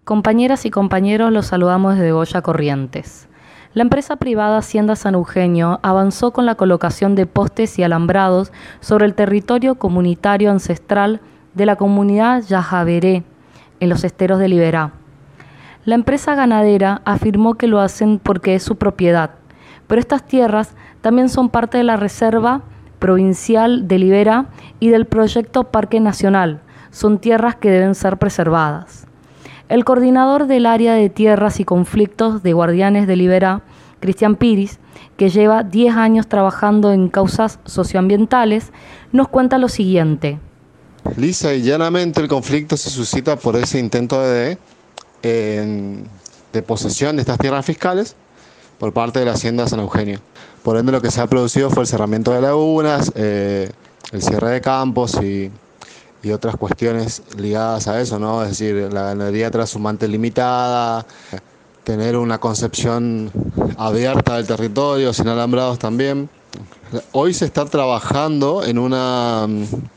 Compañeras y compañeros, los saludamos desde Goya Corrientes. La empresa privada Hacienda San Eugenio avanzó con la colocación de postes y alambrados sobre el territorio comunitario ancestral de la comunidad Yajaveré, en los esteros de Liberá. La empresa ganadera afirmó que lo hacen porque es su propiedad, pero estas tierras también son parte de la Reserva Provincial de Liberá y del proyecto Parque Nacional. Son tierras que deben ser preservadas. El coordinador del área de tierras y conflictos de Guardianes de Liberá, Cristian Piris, que lleva 10 años trabajando en causas socioambientales, nos cuenta lo siguiente. Lisa y llanamente el conflicto se suscita por ese intento de posesión de estas tierras fiscales por parte de la Hacienda San Eugenio. Por ende, lo que se ha producido fue el cerramiento de lagunas, el cierre de campos y otras cuestiones ligadas a eso, ¿no? Es decir, la ganadería transhumante limitada, tener una concepción abierta del territorio, sin alambrados también. Hoy se está trabajando en una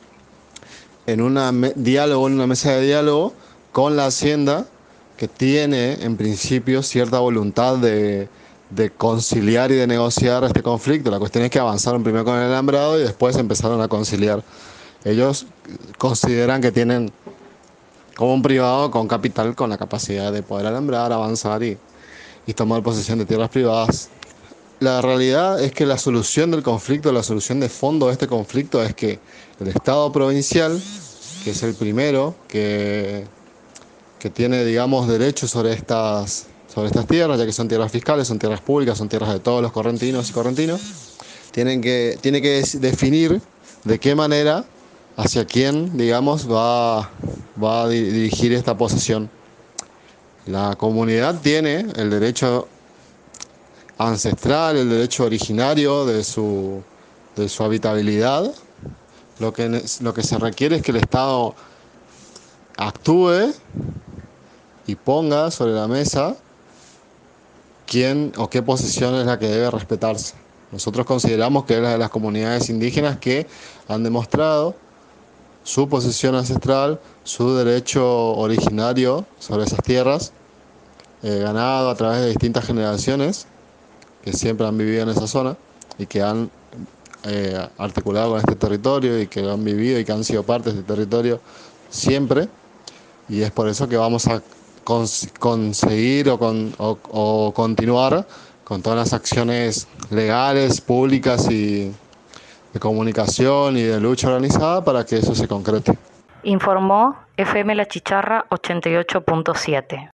mesa de diálogo con la Hacienda, que tiene en principio cierta voluntad de conciliar y de negociar este conflicto. La cuestión es que avanzaron primero con el alambrado y después empezaron a conciliar. Ellos consideran que tienen como un privado con capital, con la capacidad de poder alambrar, avanzar y tomar posesión de tierras privadas. La realidad es que la solución del conflicto, la solución de fondo de este conflicto es que el Estado provincial, que es el primero que tiene, digamos, derechos sobre estas tierras, ya que son tierras fiscales, son tierras públicas, son tierras de todos los correntinos y correntinos, tiene que definir de qué manera, hacia quién, digamos, va a dirigir esta posesión. La comunidad tiene el derecho ancestral, el derecho originario de su habitabilidad. Lo que se requiere es que el Estado actúe y ponga sobre la mesa quién o qué posesión es la que debe respetarse. Nosotros consideramos que es la de las comunidades indígenas que han demostrado su posesión ancestral, su derecho originario sobre esas tierras, ganado a través de distintas generaciones que siempre han vivido en esa zona y que han articulado con este territorio y que han vivido y que han sido parte de este territorio siempre. Y es por eso que vamos a conseguir o continuar con todas las acciones legales, públicas y de comunicación y de lucha organizada para que eso se concrete. Informó FM La Chicharra 88.7.